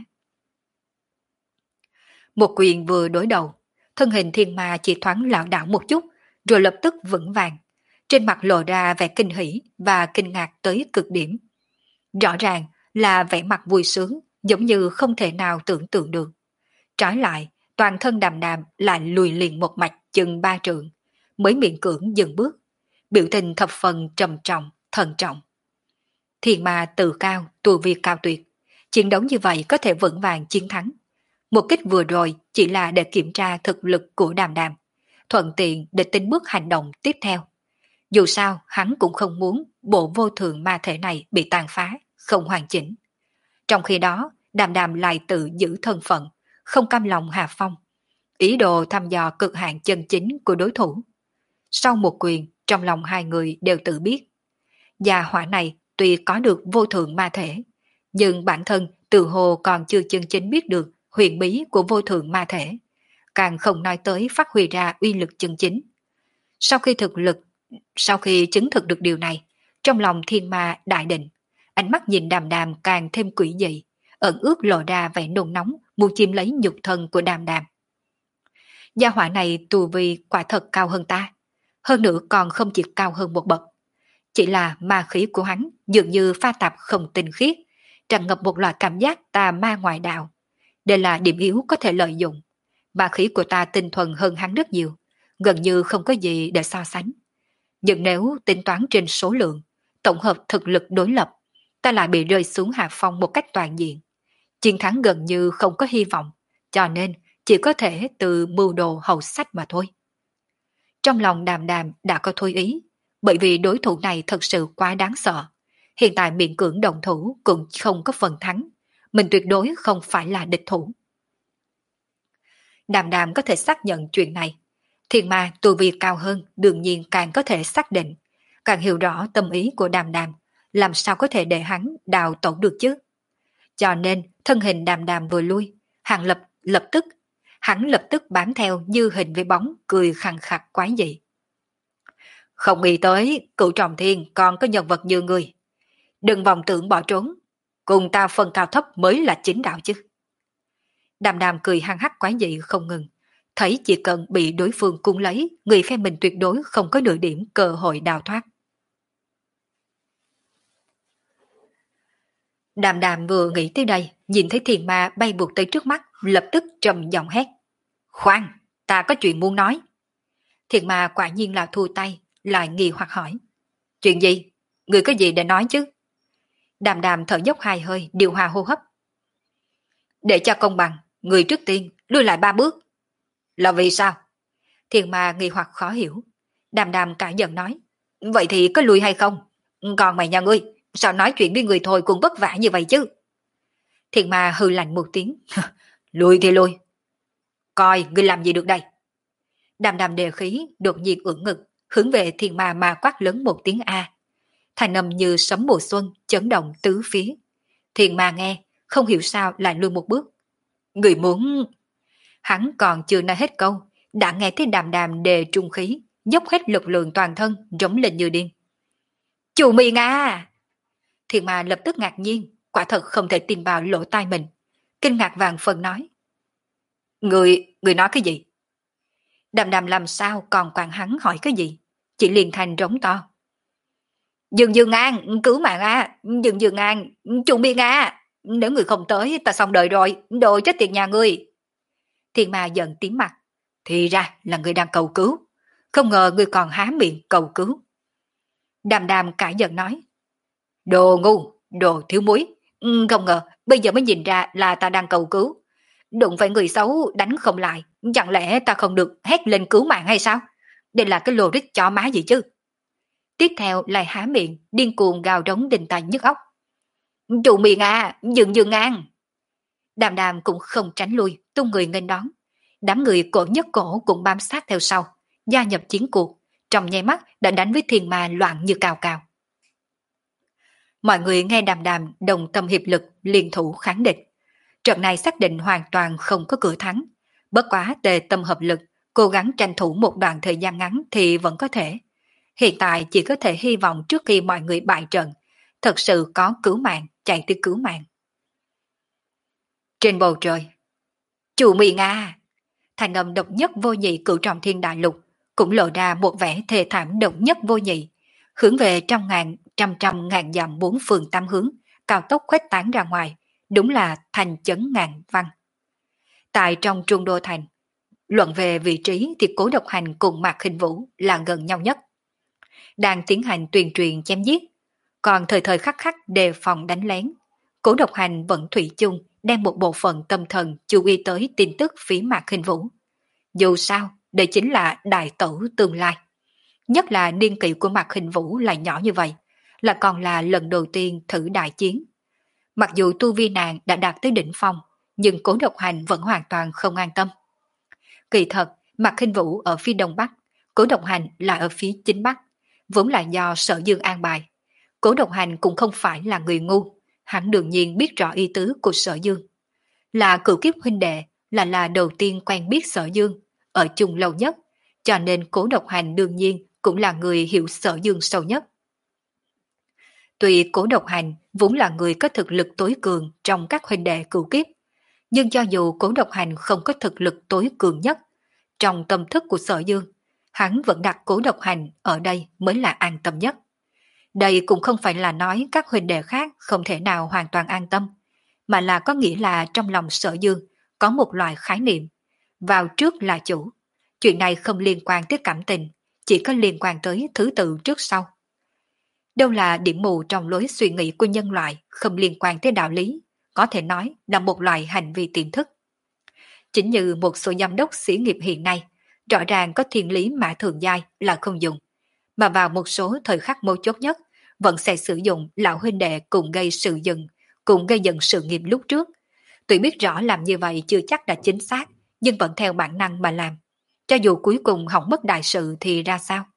Một quyền vừa đối đầu, thân hình thiên ma chỉ thoáng lảo đảo một chút, rồi lập tức vững vàng. Trên mặt lộ ra vẻ kinh hỉ và kinh ngạc tới cực điểm. Rõ ràng là vẻ mặt vui sướng, giống như không thể nào tưởng tượng được. Trái lại, toàn thân Đàm Đàm lại lùi liền một mạch chừng ba trượng, mới miễn cưỡng dừng bước. Biểu tình thập phần trầm trọng, thận trọng. Thiên ma tự cao, tu vi cao tuyệt. Chiến đấu như vậy có thể vững vàng chiến thắng. Một kích vừa rồi chỉ là để kiểm tra thực lực của Đàm Đàm, thuận tiện để tính bước hành động tiếp theo. Dù sao, hắn cũng không muốn bộ vô thượng ma thể này bị tàn phá, không hoàn chỉnh. Trong khi đó, Đàm Đàm lại tự giữ thân phận, không cam lòng hạ phong, ý đồ thăm dò cực hạn chân chính của đối thủ. Sau một quyền, trong lòng hai người đều tự biết. Gia hỏa này tuy có được vô thượng ma thể, nhưng bản thân tự hồ còn chưa chân chính biết được huyền bí của vô thượng ma thể, càng không nói tới phát huy ra uy lực chân chính. Sau khi thực lực, sau khi chứng thực được điều này, trong lòng thiên ma đại định, ánh mắt nhìn Đàm Đàm càng thêm quỷ dị, ẩn ước lộ ra vẻ nôn nóng muốn chiếm lấy nhục thân của Đàm Đàm. Gia hỏa này tu vi quả thật cao hơn ta, hơn nữa còn không chỉ cao hơn một bậc. Chỉ là ma khí của hắn dường như pha tạp không tinh khiết, tràn ngập một loại cảm giác tà ma ngoại đạo. Đây là điểm yếu có thể lợi dụng. Ma khí của ta tinh thuần hơn hắn rất nhiều, gần như không có gì để so sánh. Nhưng nếu tính toán trên số lượng, tổng hợp thực lực đối lập, ta lại bị rơi xuống hạ phong một cách toàn diện. Chiến thắng gần như không có hy vọng, cho nên chỉ có thể từ mưu đồ hậu sách mà thôi. Trong lòng Đàm Đàm đã có thôi ý, bởi vì đối thủ này thật sự quá đáng sợ. Hiện tại miễn cưỡng đồng thủ cũng không có phần thắng, mình tuyệt đối không phải là địch thủ. Đàm Đàm có thể xác nhận chuyện này. Thiên ma tu vi cao hơn đương nhiên càng có thể xác định, càng hiểu rõ tâm ý của Đàm Đàm, làm sao có thể để hắn đào tẩu được chứ. Cho nên thân hình Đàm Đàm vừa lui, hắn lập lập tức, hắn lập tức bám theo như hình với bóng, cười khằng khặc quái dị. Không nghĩ tới Cửu Trọng Thiên còn có nhân vật như người. Đừng vòng tưởng bỏ trốn, cùng ta phân cao thấp mới là chính đạo chứ. Đàm Đàm cười hăng hắc quái dị không ngừng, thấy chỉ cần bị đối phương cuốn lấy, người phe mình tuyệt đối không có nửa điểm cơ hội đào thoát. Đàm Đàm vừa nghĩ tới đây, nhìn thấy thiền ma bay vụt tới trước mắt, lập tức trầm giọng hét. Khoan, ta có chuyện muốn nói. Thiền ma quả nhiên là thu tay, lại nghi hoặc hỏi. Chuyện gì? Người có gì để nói chứ? Đàm Đàm thở dốc hai hơi, điều hòa hô hấp. Để cho công bằng, người trước tiên lui lại ba bước. Là vì sao? Thiền ma nghi hoặc khó hiểu. Đàm Đàm cả giận nói. Vậy thì có lui hay không? Còn mày nhà ngươi, sao nói chuyện với người thôi cũng vất vả như vậy chứ? Thiền ma hừ lạnh một tiếng. Lui thì lui. Coi ngươi làm gì được đây? Đàm Đàm đề khí, đột nhiên ưỡn ngực, hướng về thiền ma mà quát lớn một tiếng A. Thành âm như sấm mùa xuân, chấn động tứ phía. Thiền ma nghe, không hiểu sao lại lui một bước. Người muốn... Hắn còn chưa nói hết câu, đã nghe thấy Đàm Đàm đề trung khí, dốc hết lực lượng toàn thân, rống lên như điên. Chủ mì Nga! Thiền ma lập tức ngạc nhiên, quả thật không thể tin vào lỗ tai mình. Kinh ngạc vàng phần nói. Người, người nói cái gì? Đàm Đàm làm sao còn quản hắn hỏi cái gì? Chỉ liền thành rống to. Dừng dừng ngang, cứu mạng a, dừng dừng ngang, chủ mì Nga! Nếu người không tới, ta xong đời rồi, đồ chết tiệt nhà ngươi. Thiên ma giận tím mặt. Thì ra là người đang cầu cứu. Không ngờ người còn há miệng cầu cứu. Đàm Đàm cả giận nói. Đồ ngu, đồ thiếu muối. Không ngờ, bây giờ mới nhìn ra là ta đang cầu cứu. Đụng phải người xấu đánh không lại. Chẳng lẽ ta không được hét lên cứu mạng hay sao? Đây là cái lô rít chó má gì chứ? Tiếp theo lại há miệng, điên cuồng gào rống đình tai nhức óc. Trụ miệng à, dừng dừng ngang. Đàm Đàm cũng không tránh lui, tung người nghênh đón. Đám người cổ nhất cổ cũng bám sát theo sau, gia nhập chiến cuộc, trong nháy mắt đã đánh với thiên ma loạn như cào cào. Mọi người nghe Đàm Đàm đồng tâm hiệp lực liên thủ kháng địch. Trận này xác định hoàn toàn không có cửa thắng, bất quá tề tâm hợp lực, cố gắng tranh thủ một đoạn thời gian ngắn thì vẫn có thể. Hiện tại chỉ có thể hy vọng trước khi mọi người bại trận, thật sự có cứu mạng, chạy tới cứu mạng. Trên bầu trời, chủ mì Nga, thành âm độc nhất vô nhị Cửu Trọng Thiên đại lục cũng lộ ra một vẻ thê thảm độc nhất vô nhị, hướng về trăm ngàn, trăm trăm ngàn dặm bốn phương tám hướng, cao tốc khuếch tán ra ngoài, đúng là thành chấn ngàn văn. Tại trong trung đô thành, luận về vị trí thì Cố Độc Hành cùng Mạc Khinh Vũ là gần nhau nhất. Đang tiến hành tuyên truyền chém giết, còn thời thời khắc khắc đề phòng đánh lén. Cố Độc Hành vẫn thủy chung đem một bộ phận tâm thần chú ý tới tin tức phía Mạc Khinh Vũ. Dù sao, đây chính là đại tẩu tương lai. Nhất là niên kỷ của Mạc Khinh Vũ lại nhỏ như vậy, là còn là lần đầu tiên thử đại chiến. Mặc dù tu vi nàng đã đạt tới đỉnh phong, nhưng Cố Độc Hành vẫn hoàn toàn không an tâm. Kỳ thật, Mạc Khinh Vũ ở phía đông bắc, Cố Độc Hành là ở phía chính bắc, vốn là do Sở Dương an bài. Cố Độc Hành cũng không phải là người ngu, hắn đương nhiên biết rõ ý tứ của Sở Dương. Là cửu kiếp huynh đệ, là là đầu tiên quen biết Sở Dương, ở chung lâu nhất, cho nên Cố Độc Hành đương nhiên cũng là người hiểu Sở Dương sâu nhất. Tuy Cố Độc Hành vốn là người có thực lực tối cường trong các huynh đệ cửu kiếp, nhưng cho dù Cố Độc Hành không có thực lực tối cường nhất, trong tâm thức của Sở Dương, hắn vẫn đặt Cố Độc Hành ở đây mới là an tâm nhất. Đây cũng không phải là nói các huynh đệ khác không thể nào hoàn toàn an tâm, mà là có nghĩa là trong lòng Sở Dương có một loại khái niệm, vào trước là chủ. Chuyện này không liên quan tới cảm tình, chỉ có liên quan tới thứ tự trước sau. Đâu là điểm mù trong lối suy nghĩ của nhân loại, không liên quan tới đạo lý, có thể nói là một loại hành vi tiềm thức. Chính như một số giám đốc xí nghiệp hiện nay, rõ ràng có thiên lý mã thường giai là không dùng, mà vào một số thời khắc mấu chốt nhất, vẫn sẽ sử dụng lão huynh đệ cùng gây sự dừng, cùng gây dựng sự nghiệp lúc trước. Tuy biết rõ làm như vậy chưa chắc đã chính xác, nhưng vẫn theo bản năng mà làm. Cho dù cuối cùng hỏng mất đại sự thì ra sao?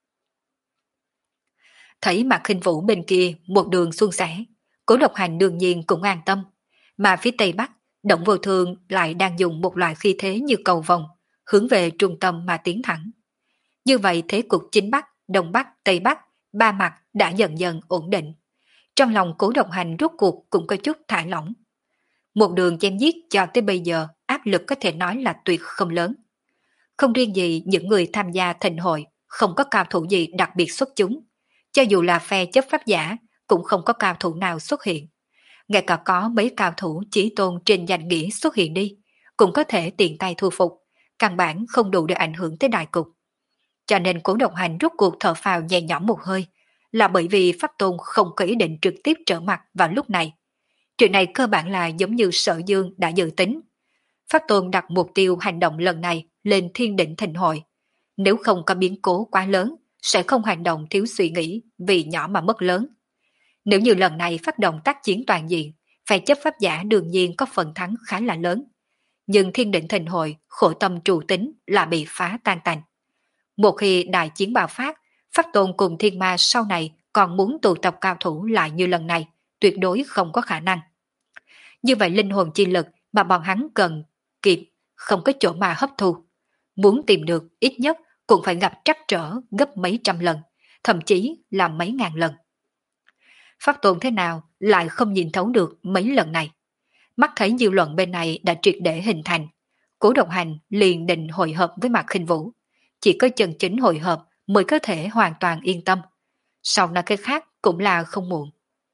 Thấy Mạc Khinh Vũ bên kia một đường suôn sẻ, Cố Độc Hành đương nhiên cũng an tâm. Mà phía tây bắc, Động Vô Thương lại đang dùng một loại khí thế như cầu vồng, hướng về trung tâm mà tiến thẳng. Như vậy thế cục chính bắc, đông bắc, tây bắc, ba mặt đã dần dần ổn định. Trong lòng Cố Độc Hành rốt cuộc cũng có chút thả lỏng. Một đường chém giết cho tới bây giờ áp lực có thể nói là tuyệt không lớn. Không riêng gì những người tham gia thịnh hội không có cao thủ gì đặc biệt xuất chúng. Cho dù là phe chấp pháp giả cũng không có cao thủ nào xuất hiện. Ngay cả có mấy cao thủ chỉ tôn trên danh nghĩa xuất hiện đi, cũng có thể tiện tay thu phục, căn bản không đủ để ảnh hưởng tới đại cục. Cho nên Cố Độc Hành rút cuộc thở phào nhẹ nhõm một hơi, là bởi vì Pháp Tôn không có ý định trực tiếp trở mặt vào lúc này. Chuyện này cơ bản là giống như Sở Dương đã dự tính. Pháp Tôn đặt mục tiêu hành động lần này lên thiên định thịnh hội. Nếu không có biến cố quá lớn, sẽ không hành động thiếu suy nghĩ vì nhỏ mà mất lớn. Nếu như lần này phát động tác chiến toàn diện, phe chấp pháp giả đương nhiên có phần thắng khá là lớn. Nhưng thiên định thịnh hội, khổ tâm trụ tính là bị phá tan tành. Một khi đại chiến bạo phát, Pháp Tôn cùng thiên ma sau này còn muốn tụ tập cao thủ lại như lần này, tuyệt đối không có khả năng. Như vậy linh hồn chi lực mà bọn hắn cần kịp, không có chỗ mà hấp thu. Muốn tìm được ít nhất cũng phải gặp trắc trở gấp mấy trăm lần, thậm chí là mấy ngàn lần. Pháp Tôn thế nào lại không nhìn thấu được mấy lần này. Mắt thấy dư luận bên này đã triệt để hình thành, Cố Độc Hành liền định hội hợp với Mạc Khinh Vũ. Chỉ có chân chính hội hợp mới có thể hoàn toàn yên tâm. Sau nói cái khác cũng là không muộn.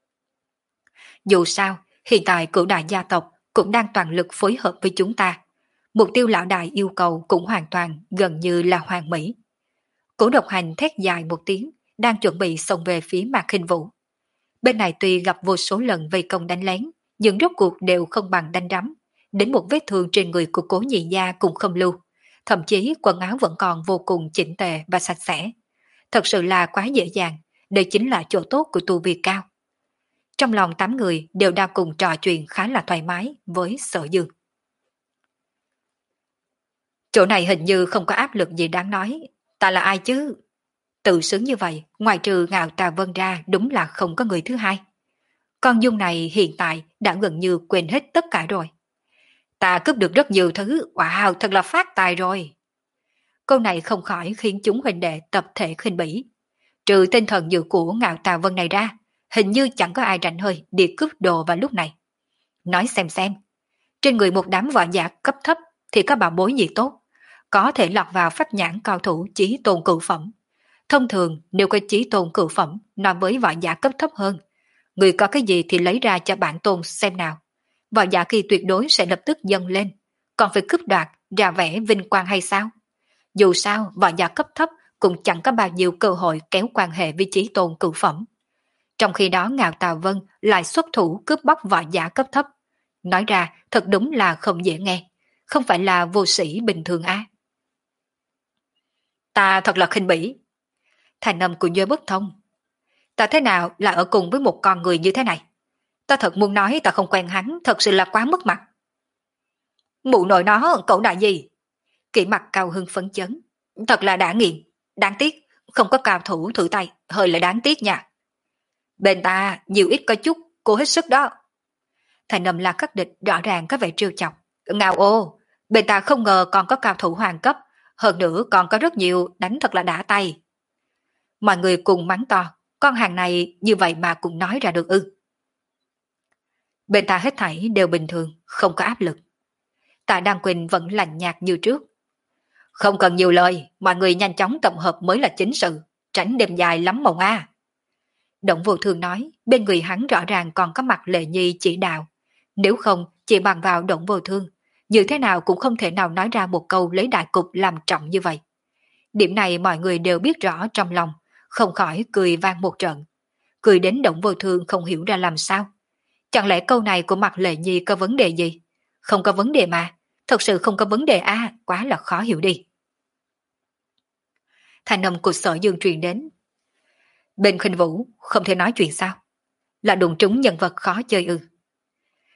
Dù sao, hiện tại cửu đại gia tộc cũng đang toàn lực phối hợp với chúng ta. Mục tiêu lão đại yêu cầu cũng hoàn toàn gần như là hoàn mỹ. Cố Độc Hành thét dài một tiếng, đang chuẩn bị xông về phía Mạc Khinh Vũ. Bên này tuy gặp vô số lần vây công đánh lén, nhưng rốt cuộc đều không bằng đánh rắm. Đến một vết thương trên người của Cố Nhị Gia cũng không lưu. Thậm chí quần áo vẫn còn vô cùng chỉnh tề và sạch sẽ. Thật sự là quá dễ dàng, đây chính là chỗ tốt của tu vi cao. Trong lòng tám người đều đang cùng trò chuyện khá là thoải mái với Sở Dương. Chỗ này hình như không có áp lực gì đáng nói, ta là ai chứ? Tự sướng như vậy, ngoài trừ Ngạo Tà Vân ra đúng là không có người thứ hai. Con Dung này hiện tại đã gần như quên hết tất cả rồi. Ta cướp được rất nhiều thứ, wow, thật là phát tài rồi. Câu này không khỏi khiến chúng huynh đệ tập thể khinh bỉ. Trừ tinh thần dự của Ngạo Tà Vân này ra, hình như chẳng có ai rảnh hơi đi cướp đồ vào lúc này. Nói xem xem, trên người một đám võ giả cấp thấp thì có bảo bối gì tốt, có thể lọt vào pháp nhãn cao thủ chí tôn cửu phẩm. Thông thường nếu có chí tôn cửu phẩm nói với võ giả cấp thấp hơn, người có cái gì thì lấy ra cho bản tôn xem nào. Võ giả kỳ tuyệt đối sẽ lập tức dâng lên, còn phải cướp đoạt ra vẻ vinh quang hay sao? Dù sao võ giả cấp thấp cũng chẳng có bao nhiêu cơ hội kéo quan hệ với chí tôn cửu phẩm. Trong khi đó Ngạo Tà Vân lại xuất thủ cướp bóc võ giả cấp thấp. Nói ra thật đúng là không dễ nghe, không phải là vô sĩ bình thường á. Ta thật là khinh bỉ. Thành âm của Nhơ Bất Thông. Ta thế nào là ở cùng với một con người như thế này? Ta thật muốn nói ta không quen hắn, thật sự là quá mất mặt. Mụ nội nó, cậu đại gì? Kỵ mặt cao hưng phấn chấn. Thật là đã nghiền, đáng tiếc, không có cao thủ thử tay, hơi là đáng tiếc nha. Bên ta, nhiều ít có chút, cô hết sức đó. Thành âm là khắc địch rõ ràng có vẻ trêu chọc. Ngào ô, bên ta không ngờ còn có cao thủ hoàng cấp, hơn nữa còn có rất nhiều đánh thật là đã tay. Mọi người cùng mắng to, con hàng này như vậy mà cũng nói ra được ư. Bên ta hết thảy đều bình thường, không có áp lực. Tạ Đăng Quỳnh vẫn lạnh nhạt như trước. Không cần nhiều lời, mọi người nhanh chóng tập hợp mới là chính sự, tránh đêm dài lắm mộng a. Động Vô Thương nói, bên người hắn rõ ràng còn có mặt Lệ Nhi chỉ đạo. Nếu không, chỉ bằng vào Động Vô Thương, như thế nào cũng không thể nào nói ra một câu lấy đại cục làm trọng như vậy. Điểm này mọi người đều biết rõ trong lòng, không khỏi cười vang một trận. Cười đến Động Vô Thương không hiểu ra làm sao. Chẳng lẽ câu này của mặt Lệ Nhi có vấn đề gì? Không có vấn đề mà, thật sự không có vấn đề a, à, quá là khó hiểu đi. Thanh âm của Sở Dương truyền đến. Bên Khinh Vũ không thể nói chuyện sao? Là đụng trúng nhân vật khó chơi ư?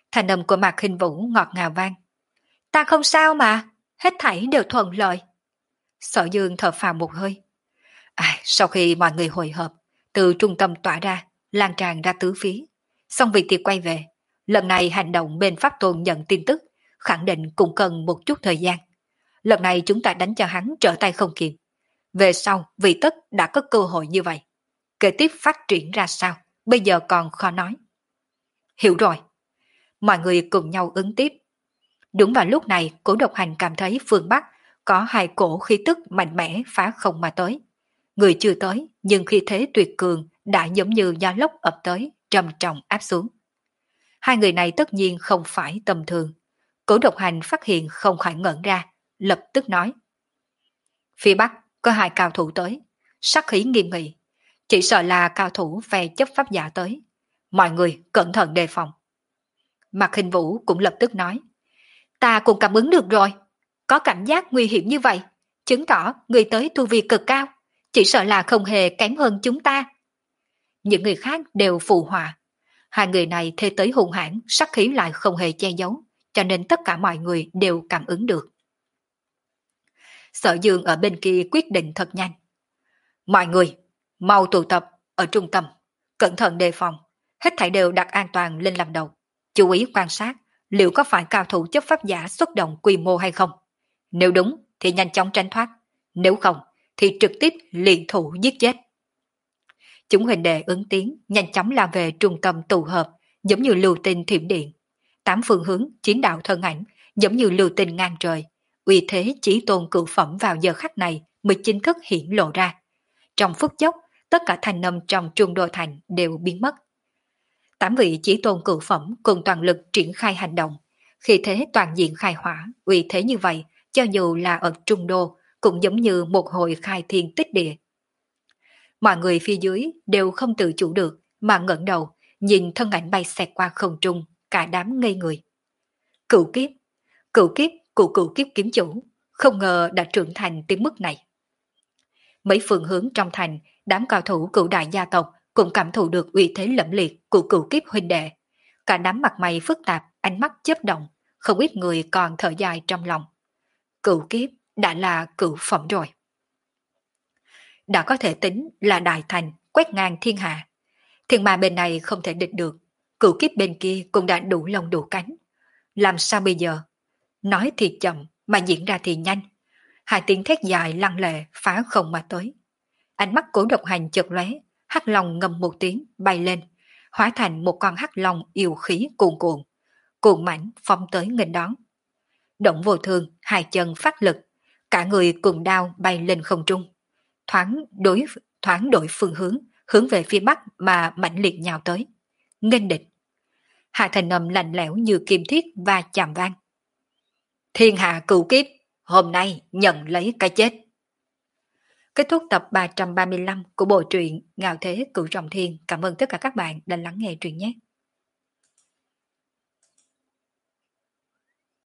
Thanh âm của Mạc Khinh Vũ ngọt ngào vang. Ta không sao mà, hết thảy đều thuận lợi. Sở Dương thở phào một hơi. À, sau khi mọi người hội hợp, từ trung tâm tỏa ra, lan tràn ra tứ phía. Xong việc thì quay về. Lần này hành động bên Pháp Tôn nhận tin tức, khẳng định cũng cần một chút thời gian. Lần này chúng ta đánh cho hắn trở tay không kịp. Về sau, vị tất đã có cơ hội như vậy. Kế tiếp phát triển ra sao, bây giờ còn khó nói. Hiểu rồi. Mọi người cùng nhau ứng tiếp. Đúng vào lúc này, Cổ Độc Hành cảm thấy phương Bắc có hai cổ khí tức mạnh mẽ phá không mà tới. Người chưa tới, nhưng khi thế tuyệt cường đã giống như gió lốc ập tới, trầm trọng áp xuống. Hai người này tất nhiên không phải tầm thường. Cổ Độc Hành phát hiện không khỏi ngẩn ra, lập tức nói. Phía Bắc có hai cao thủ tới, sắc khí nghiêm nghị. Chỉ sợ là cao thủ phe chấp pháp giả tới. Mọi người cẩn thận đề phòng. Mạc Khinh Vũ cũng lập tức nói. Ta cũng cảm ứng được rồi. Có cảm giác nguy hiểm như vậy, chứng tỏ người tới tu vi cực cao. Chỉ sợ là không hề kém hơn chúng ta. Những người khác đều phụ họa. Hai người này thê tới hung hãn, sắc khí lại không hề che giấu, cho nên tất cả mọi người đều cảm ứng được. Sở Dương ở bên kia quyết định thật nhanh. Mọi người, mau tụ tập ở trung tâm, cẩn thận đề phòng, hết thảy đều đặt an toàn lên làm đầu. Chú ý quan sát, liệu có phải cao thủ chấp pháp giả xuất động quy mô hay không? Nếu đúng thì nhanh chóng tránh thoát, nếu không thì trực tiếp liền thủ giết chết. Chúng huynh đệ ứng tiếng, nhanh chóng lao về trung tâm tụ hợp, giống như lưu tinh thiểm điện. Tám phương hướng chiến đạo thân ảnh, giống như lưu tinh ngang trời. Uy thế chỉ tôn cửu phẩm vào giờ khắc này mới chính thức hiển lộ ra. Trong phút chốc, tất cả thành âm trong Trung Đô Thành đều biến mất. Tám vị chỉ tôn cửu phẩm cùng toàn lực triển khai hành động. Khi thế toàn diện khai hỏa, uy thế như vậy, cho dù là ở Trung Đô, cũng giống như một hồi khai thiên tích địa. Mọi người phía dưới đều không tự chủ được, mà ngẩng đầu, nhìn thân ảnh bay xẹt qua không trung, cả đám ngây người. Cửu kiếp, cửu kiếp của cửu kiếp kiếm chủ, không ngờ đã trưởng thành tới mức này. Mấy phương hướng trong thành, đám cao thủ cửu đại gia tộc cũng cảm thụ được uy thế lẫm liệt của cửu kiếp huynh đệ. Cả đám mặt mày phức tạp, ánh mắt chớp động, không ít người còn thở dài trong lòng. Cửu kiếp đã là cửu phẩm rồi. Đã có thể tính là đại thành quét ngang thiên hạ. Thiên ma bên này không thể địch được, cửu kiếp bên kia cũng đã đủ lông đủ cánh. Làm sao bây giờ? Nói thì chậm mà diễn ra thì nhanh. Hai tiếng thét dài lăng lệ phá không mà tới. Ánh mắt Cổ Độc Hành chợt lóe, hắc long ngâm một tiếng bay lên, hóa thành một con hắc long yêu khí cuồn cuộn, cuồn mãnh phóng tới nghênh đón. Động Vô Thường hai chân phát lực, cả người cùng đao bay lên không trung, thoáng đối thoáng đổi phương hướng, hướng về phía bắc mà mãnh liệt nhào tới, nghênh địch. Hạ thành âm lạnh lẽo như kim thiết và chạm vang. Thiên hạ cửu kiếp, hôm nay nhận lấy cái chết. Kết thúc tập ba trăm ba mươi lăm của bộ truyện Ngạo Thế Cửu Trọng Thiên. Cảm ơn tất cả các bạn đã lắng nghe truyện nhé.